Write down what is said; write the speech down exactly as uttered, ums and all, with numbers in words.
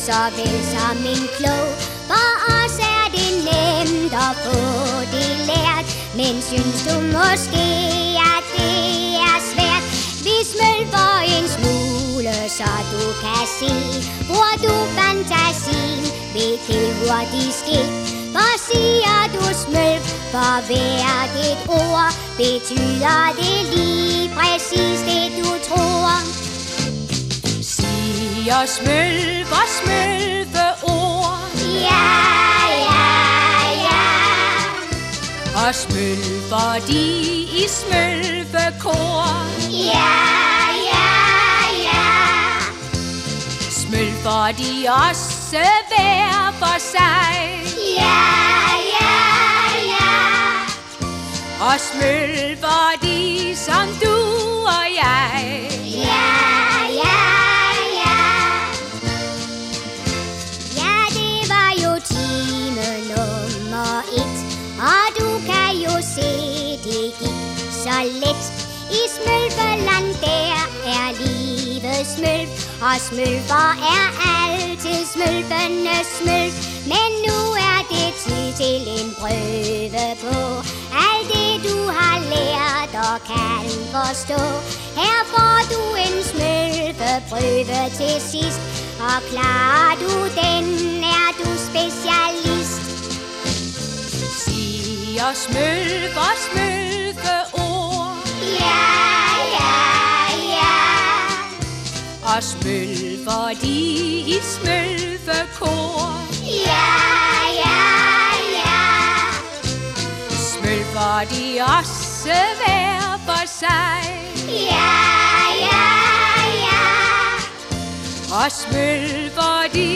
så vel som en klog. For os er det nemt at få det lært, men synes du måske, at det er svært? Vi smølfer en smule, så du kan se. Bruger du fantasien, vil det hurtigt ske. For siger du smølf for hvert et ord, betyder det lige præcis det du tror. Siger smølf og smølfeord, Ja, ja, ja. og smølfer de i smølfekor. Ja, ja, ja. Smølfer de også hver for sig, Ja, ja, ja. og smølfer de som du og jeg. Ja, ja, ja. Ja, det var jo time nummer et, og du kan jo se, det gik så let. I Smølfeland der er livet smølf, og smølfer er altid smølfende smølf. Men nu er det tid til en prøve på alt det du har lært og kan forstå. Her får du en smølfeprøve til sidst, og klarer du den, er du specialist. Siger smølf og smølfeord, Ja, ja, ja. og smølfer de i smølfekor. Ja, ja, ja. Smølfer de også hver for sig, Ja, ja, ja. og smølfer de